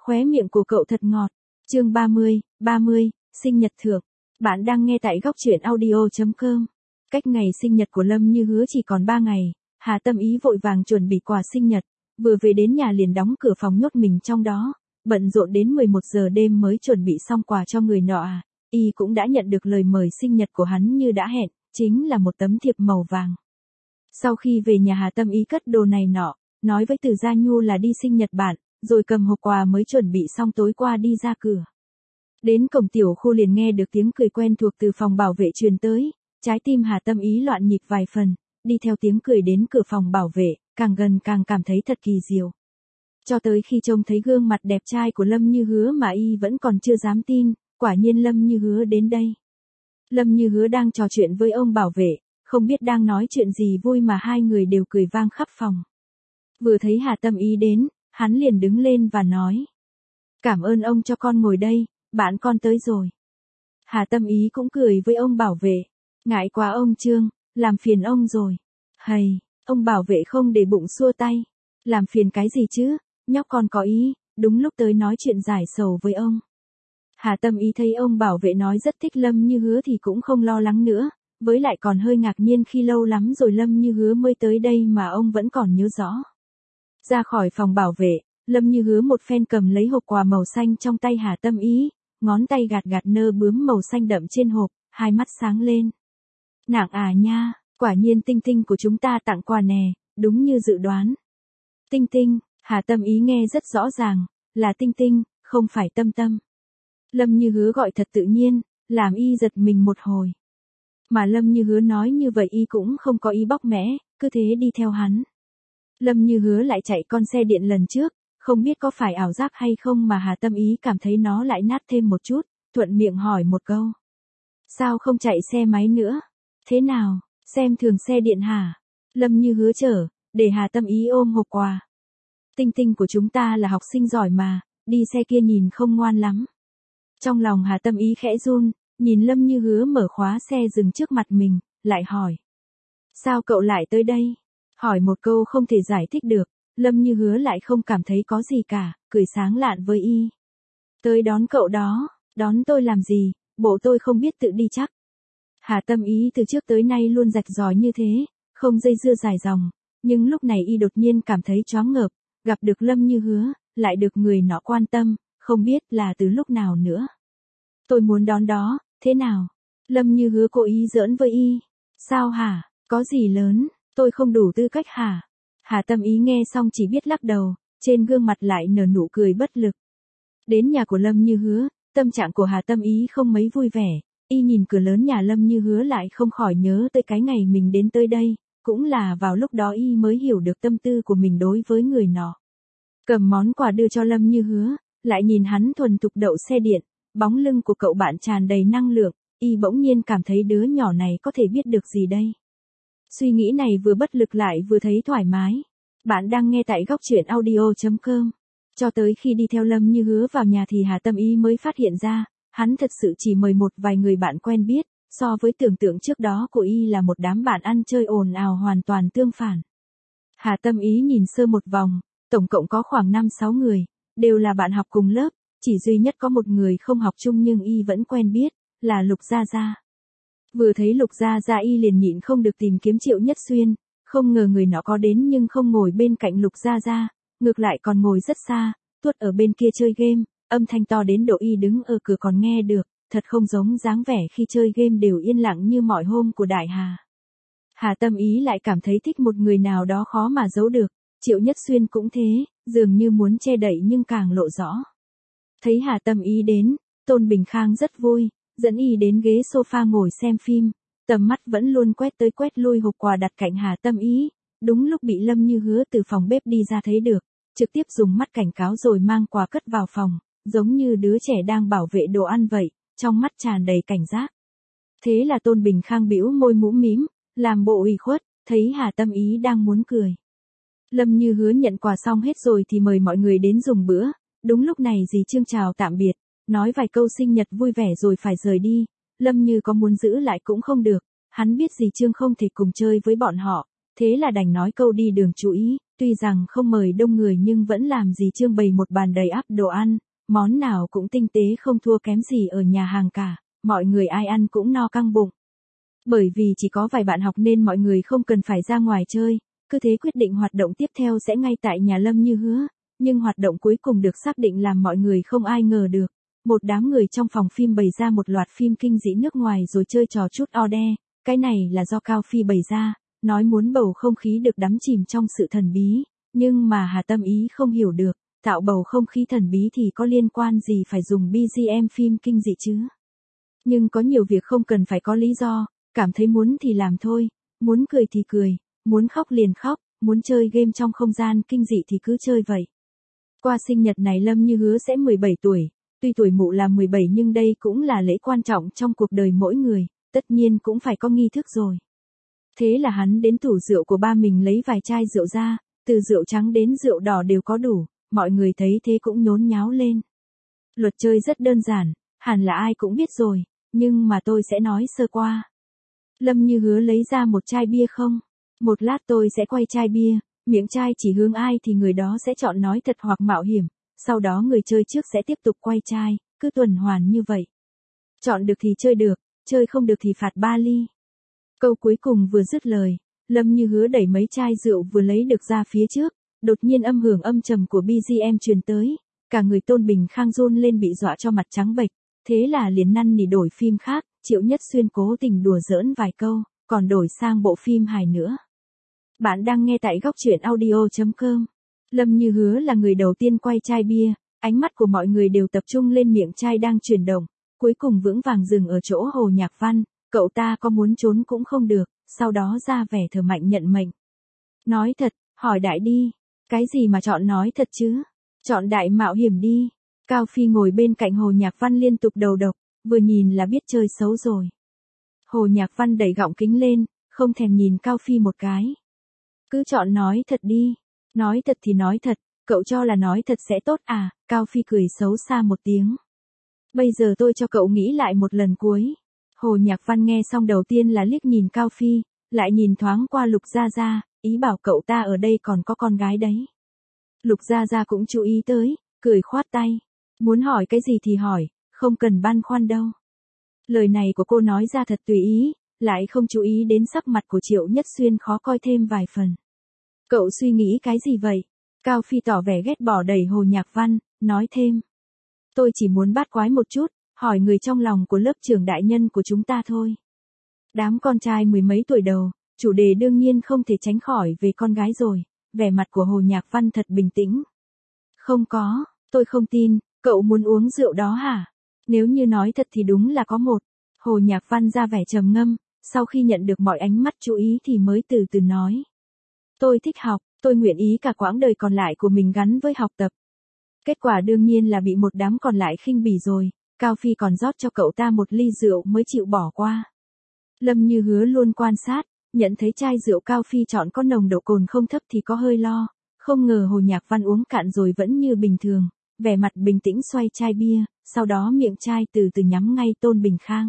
Khóe miệng của cậu thật ngọt. Chương 30, sinh nhật thưởng. Bạn đang nghe tại góc truyện audio.com. Cách ngày sinh nhật của Lâm Như Hứa chỉ còn 3 ngày, Hà Tâm Ý vội vàng chuẩn bị quà sinh nhật, vừa về đến nhà liền đóng cửa phòng nhốt mình trong đó, bận rộn đến 11 giờ đêm mới chuẩn bị xong quà cho người nọ. Y cũng đã nhận được lời mời sinh nhật của hắn như đã hẹn, chính là một tấm thiệp màu vàng. Sau khi về nhà Hà Tâm Ý cất đồ này nọ, nói với Từ Gia Nhu là đi sinh nhật bạn, rồi cầm hộp quà mới chuẩn bị xong tối qua đi ra cửa. Đến cổng tiểu khu liền nghe được tiếng cười quen thuộc từ phòng bảo vệ truyền tới, trái tim Hà Tâm Ý loạn nhịp vài phần, đi theo tiếng cười đến cửa phòng bảo vệ, càng gần càng cảm thấy thật kỳ diệu. Cho tới khi trông thấy gương mặt đẹp trai của Lâm Như Hứa mà y vẫn còn chưa dám tin, quả nhiên Lâm Như Hứa đến đây. Lâm Như Hứa đang trò chuyện với ông bảo vệ, không biết đang nói chuyện gì vui mà hai người đều cười vang khắp phòng. Vừa thấy Hà Tâm Ý đến, hắn liền đứng lên và nói: "Cảm ơn ông cho con ngồi đây, bạn con tới rồi." Hà Tâm Ý cũng cười với ông bảo vệ: "Ngại quá ông Trương, làm phiền ông rồi." "Hầy," ông bảo vệ không để bụng xua tay: "Làm phiền cái gì chứ, nhóc con có ý, đúng lúc tới nói chuyện giải sầu với ông." Hà Tâm Ý thấy ông bảo vệ nói rất thích Lâm Như Hứa thì cũng không lo lắng nữa, với lại còn hơi ngạc nhiên khi lâu lắm rồi Lâm Như Hứa mới tới đây mà ông vẫn còn nhớ rõ. Ra khỏi phòng bảo vệ, Lâm Như Hứa một phen cầm lấy hộp quà màu xanh trong tay Hà Tâm Ý, ngón tay gạt gạt nơ bướm màu xanh đậm trên hộp, hai mắt sáng lên. "Nặng à nha, quả nhiên Tinh Tinh của chúng ta tặng quà nè, đúng như dự đoán." "Tinh Tinh," Hà Tâm Ý nghe rất rõ ràng, là Tinh Tinh, không phải Tâm Tâm. Lâm Như Hứa gọi thật tự nhiên, làm y giật mình một hồi. Mà Lâm Như Hứa nói như vậy y cũng không có ý bóc mẽ, cứ thế đi theo hắn. Lâm Như Hứa lại chạy con xe điện lần trước, không biết có phải ảo giác hay không mà Hà Tâm Ý cảm thấy nó lại nát thêm một chút, thuận miệng hỏi một câu: "Sao không chạy xe máy nữa? Thế nào, xem thường xe điện hả?" Lâm Như Hứa chở, để Hà Tâm Ý ôm hộp quà. "Tinh Tinh của chúng ta là học sinh giỏi mà, đi xe kia nhìn không ngoan lắm." Trong lòng Hà Tâm Ý khẽ run, nhìn Lâm Như Hứa mở khóa xe dừng trước mặt mình, lại hỏi: "Sao cậu lại tới đây?" Hỏi một câu không thể giải thích được, Lâm Như Hứa lại không cảm thấy có gì cả, cười sáng lạn với y. "Tới đón cậu đó." "Đón tôi làm gì, bộ tôi không biết tự đi chắc." Hà Tâm Ý từ trước tới nay luôn rạch ròi như thế, không dây dưa dài dòng, nhưng lúc này y đột nhiên cảm thấy choáng ngợp, gặp được Lâm Như Hứa, lại được người nọ quan tâm, không biết là từ lúc nào nữa. "Tôi muốn đón đó, thế nào?" Lâm Như Hứa cố ý giỡn với y. "Sao hả, có gì lớn, tôi không đủ tư cách hả?" Hà Tâm Ý nghe xong chỉ biết lắc đầu, trên gương mặt lại nở nụ cười bất lực. Đến nhà của Lâm Như Hứa, tâm trạng của Hà Tâm Ý không mấy vui vẻ, y nhìn cửa lớn nhà Lâm Như Hứa lại không khỏi nhớ tới cái ngày mình đến tới đây, cũng là vào lúc đó y mới hiểu được tâm tư của mình đối với người nọ. Cầm món quà đưa cho Lâm Như Hứa, lại nhìn hắn thuần thục đậu xe điện, bóng lưng của cậu bạn tràn đầy năng lượng, y bỗng nhiên cảm thấy đứa nhỏ này có thể biết được gì đây. Suy nghĩ này vừa bất lực lại vừa thấy thoải mái. Bạn đang nghe tại góc truyện audio.com. Cho tới khi đi theo Lâm Như Hứa vào nhà thì Hà Tâm Ý mới phát hiện ra, hắn thật sự chỉ mời một vài người bạn quen biết, so với tưởng tượng trước đó của y là một đám bạn ăn chơi ồn ào hoàn toàn tương phản. Hà Tâm Ý nhìn sơ một vòng, tổng cộng có khoảng 5-6 người, đều là bạn học cùng lớp, chỉ duy nhất có một người không học chung nhưng y vẫn quen biết, là Lục Gia Gia. Vừa thấy Lục Gia Gia y liền nhịn không được tìm kiếm Triệu Nhất Xuyên, không ngờ người nọ có đến nhưng không ngồi bên cạnh Lục Gia Gia, ngược lại còn ngồi rất xa, tuốt ở bên kia chơi game, âm thanh to đến độ y đứng ở cửa còn nghe được, thật không giống dáng vẻ khi chơi game đều yên lặng như mọi hôm của Đại Hà. Hà Tâm Ý lại cảm thấy thích một người nào đó khó mà giấu được, Triệu Nhất Xuyên cũng thế, dường như muốn che đậy nhưng càng lộ rõ. Thấy Hà Tâm Ý đến, Tôn Bình Khang rất vui, dẫn y đến ghế sofa ngồi xem phim, tầm mắt vẫn luôn quét tới quét lui hộp quà đặt cạnh Hà Tâm Ý, đúng lúc bị Lâm Như Hứa từ phòng bếp đi ra thấy được, trực tiếp dùng mắt cảnh cáo rồi mang quà cất vào phòng, giống như đứa trẻ đang bảo vệ đồ ăn vậy, trong mắt tràn đầy cảnh giác. Thế là Tôn Bình Khang bĩu môi mũm mĩm, làm bộ ủy khuất, thấy Hà Tâm Ý đang muốn cười. Lâm Như Hứa nhận quà xong hết rồi thì mời mọi người đến dùng bữa, đúng lúc này dì Trương chào tạm biệt, nói vài câu sinh nhật vui vẻ rồi phải rời đi, Lâm Như có muốn giữ lại cũng không được, hắn biết dì Trương không thể cùng chơi với bọn họ, thế là đành nói câu đi đường chú ý, Tuy rằng không mời đông người nhưng vẫn làm gì trưng bày một bàn đầy ắp đồ ăn, món nào cũng tinh tế không thua kém gì ở nhà hàng cả, mọi người ai ăn cũng no căng bụng. Bởi vì chỉ có vài bạn học nên mọi người không cần phải ra ngoài chơi, cứ thế quyết định hoạt động tiếp theo sẽ ngay tại nhà Lâm như hứa, nhưng hoạt động cuối cùng được xác định làm mọi người không ai ngờ được. Một đám người trong phòng phim bày ra một loạt phim kinh dị nước ngoài rồi chơi trò chút o đe, cái này là do Cao Phi bày ra, nói muốn bầu không khí được đắm chìm trong sự thần bí, nhưng mà Hà Tâm Ý không hiểu được, tạo bầu không khí thần bí thì có liên quan gì phải dùng BGM phim kinh dị chứ. Nhưng có nhiều việc không cần phải có lý do, cảm thấy muốn thì làm thôi, muốn cười thì cười, muốn khóc liền khóc, muốn chơi game trong không gian kinh dị thì cứ chơi vậy. Qua sinh nhật này Lâm như hứa sẽ 17 tuổi, tuy tuổi mụ là 17 nhưng đây cũng là lễ quan trọng trong cuộc đời mỗi người, tất nhiên cũng phải có nghi thức rồi. Thế là hắn đến tủ rượu của ba mình lấy vài chai rượu ra, từ rượu trắng đến rượu đỏ đều có đủ, mọi người thấy thế cũng nhốn nháo lên. Luật chơi rất đơn giản, hẳn là ai cũng biết rồi, nhưng mà tôi sẽ nói sơ qua. Lâm như hứa lấy ra một chai bia không? Một lát tôi sẽ quay chai bia, miệng chai chỉ hướng ai thì người đó sẽ chọn nói thật hoặc mạo hiểm, sau đó người chơi trước sẽ tiếp tục quay chai, cứ tuần hoàn như vậy. Chọn được thì chơi được, chơi không được thì phạt 3 ly. Câu cuối cùng vừa dứt lời, Lâm như hứa đẩy mấy chai rượu vừa lấy được ra phía trước, đột nhiên âm hưởng âm trầm của BGM truyền tới, cả người Tôn Bình Khang run lên bị dọa cho mặt trắng bệch, thế là liền năn nỉ đổi phim khác, Triệu Nhất Xuyên cố tình đùa giỡn vài câu, còn đổi sang bộ phim hài nữa. Bạn đang nghe tại góc truyện audio.com. Lâm như hứa là người đầu tiên quay chai bia, ánh mắt của mọi người đều tập trung lên miệng chai đang chuyển động, cuối cùng vững vàng dừng ở chỗ Hồ Nhạc Văn, cậu ta có muốn trốn cũng không được, sau đó ra vẻ thờ mạnh nhận mệnh. Nói thật, hỏi đại đi, cái gì mà chọn nói thật chứ? Chọn đại mạo hiểm đi. Cao Phi ngồi bên cạnh Hồ Nhạc Văn liên tục đầu độc, vừa nhìn là biết chơi xấu rồi. Hồ Nhạc Văn đẩy gọng kính lên, không thèm nhìn Cao Phi một cái. Cứ chọn nói thật đi. Nói thật thì nói thật, cậu cho là nói thật sẽ tốt à? Cao Phi cười xấu xa một tiếng. Bây giờ tôi cho cậu nghĩ lại một lần cuối. Hồ Nhạc Văn nghe xong đầu tiên là liếc nhìn Cao Phi, lại nhìn thoáng qua Lục Gia Gia, ý bảo cậu ta ở đây còn có con gái đấy. Lục Gia Gia cũng chú ý tới, cười khoát tay. Muốn hỏi cái gì thì hỏi, không cần băn khoăn đâu. Lời này của cô nói ra thật tùy ý, lại không chú ý đến sắc mặt của Triệu Nhất Xuyên khó coi thêm vài phần. Cậu suy nghĩ cái gì vậy? Cao Phi tỏ vẻ ghét bỏ đẩy Hồ Nhạc Văn, nói thêm. Tôi chỉ muốn bát quái một chút, hỏi người trong lòng của lớp trưởng đại nhân của chúng ta thôi. Đám con trai mười mấy tuổi đầu, chủ đề đương nhiên không thể tránh khỏi về con gái rồi, vẻ mặt của Hồ Nhạc Văn thật bình tĩnh. Không có, tôi không tin, cậu muốn uống rượu đó hả? Nếu như nói thật thì đúng là có một. Hồ Nhạc Văn ra vẻ trầm ngâm, sau khi nhận được mọi ánh mắt chú ý thì mới từ từ nói. Tôi thích học, tôi nguyện ý cả quãng đời còn lại của mình gắn với học tập. Kết quả đương nhiên là bị một đám còn lại khinh bỉ rồi, Cao Phi còn rót cho cậu ta một ly rượu mới chịu bỏ qua. Lâm như hứa luôn quan sát, nhận thấy chai rượu Cao Phi chọn có nồng độ cồn không thấp thì có hơi lo, không ngờ Hồ Nhạc Văn uống cạn rồi vẫn như bình thường, vẻ mặt bình tĩnh xoay chai bia, sau đó miệng chai từ từ nhắm ngay Tôn Bình Khang.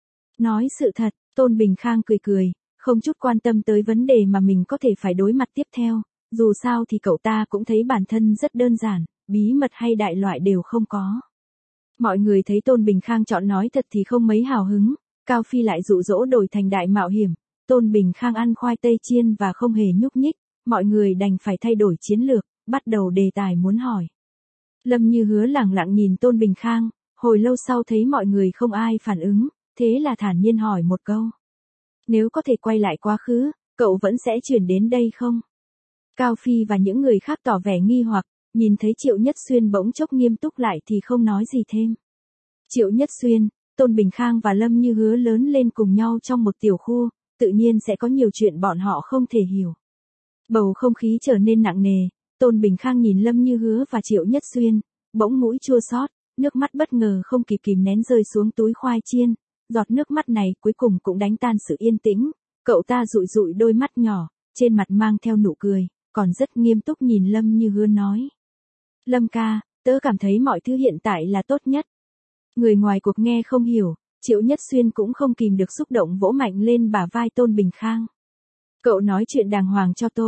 Nói sự thật, Tôn Bình Khang cười cười, không chút quan tâm tới vấn đề mà mình có thể phải đối mặt tiếp theo, dù sao thì cậu ta cũng thấy bản thân rất đơn giản, bí mật hay đại loại đều không có. Mọi người thấy Tôn Bình Khang chọn nói thật thì không mấy hào hứng, Cao Phi lại dụ dỗ đổi thành đại mạo hiểm, Tôn Bình Khang ăn khoai tây chiên và không hề nhúc nhích, mọi người đành phải thay đổi chiến lược, bắt đầu đề tài muốn hỏi. Lâm như hứa lẳng lặng nhìn Tôn Bình Khang, hồi lâu sau thấy mọi người không ai phản ứng, thế là thản nhiên hỏi một câu. Nếu có thể quay lại quá khứ, cậu vẫn sẽ chuyển đến đây không? Cao Phi và những người khác tỏ vẻ nghi hoặc, nhìn thấy Triệu Nhất Xuyên bỗng chốc nghiêm túc lại thì không nói gì thêm. Triệu Nhất Xuyên, Tôn Bình Khang và Lâm như hứa lớn lên cùng nhau trong một tiểu khu, tự nhiên sẽ có nhiều chuyện bọn họ không thể hiểu. Bầu không khí trở nên nặng nề, Tôn Bình Khang nhìn Lâm như hứa và Triệu Nhất Xuyên, bỗng mũi chua xót, nước mắt bất ngờ không kịp kìm nén rơi xuống túi khoai chiên, giọt nước mắt này cuối cùng cũng đánh tan sự yên tĩnh, cậu ta dụi dụi đôi mắt nhỏ, trên mặt mang theo nụ cười, còn rất nghiêm túc nhìn Lâm như hứa nói. Lâm ca, tớ cảm thấy mọi thứ hiện tại là tốt nhất. Người ngoài cuộc nghe không hiểu, Triệu Nhất Xuyên cũng không kìm được xúc động vỗ mạnh lên bả vai Tôn Bình Khang. Cậu nói chuyện đàng hoàng cho tôi,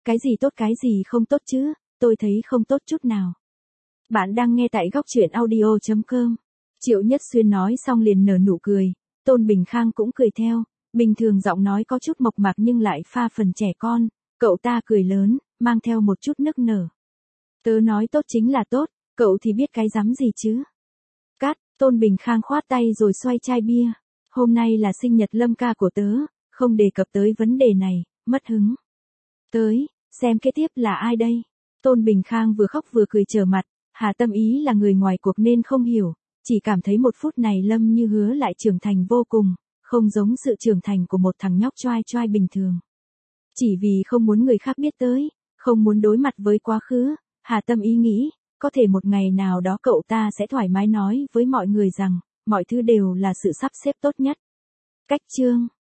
Cái gì tốt cái gì không tốt chứ, tôi thấy không tốt chút nào. Bạn đang nghe tại góc truyện audio.com. Triệu Nhất Xuyên nói xong liền nở nụ cười, Tôn Bình Khang cũng cười theo, bình thường giọng nói có chút mộc mạc nhưng lại pha phần trẻ con, cậu ta cười lớn, mang theo một chút nức nở. Tớ nói tốt chính là tốt, cậu thì biết cái rắm gì chứ. Cát, Tôn Bình Khang khoát tay rồi xoay chai bia. Hôm nay là sinh nhật Lâm ca của tớ, không đề cập tới vấn đề này, mất hứng. Tới, xem kế tiếp là ai đây? Tôn Bình Khang vừa khóc vừa cười trở mặt, Hà Tâm Ý là người ngoài cuộc nên không hiểu, chỉ cảm thấy một phút này Lâm Như Hứa lại trưởng thành vô cùng, không giống sự trưởng thành của một thằng nhóc choai choai bình thường. Chỉ vì không muốn người khác biết tới, không muốn đối mặt với quá khứ, Hà Tâm Ý nghĩ, có thể một ngày nào đó cậu ta sẽ thoải mái nói với mọi người rằng, mọi thứ đều là sự sắp xếp tốt nhất. Cách chương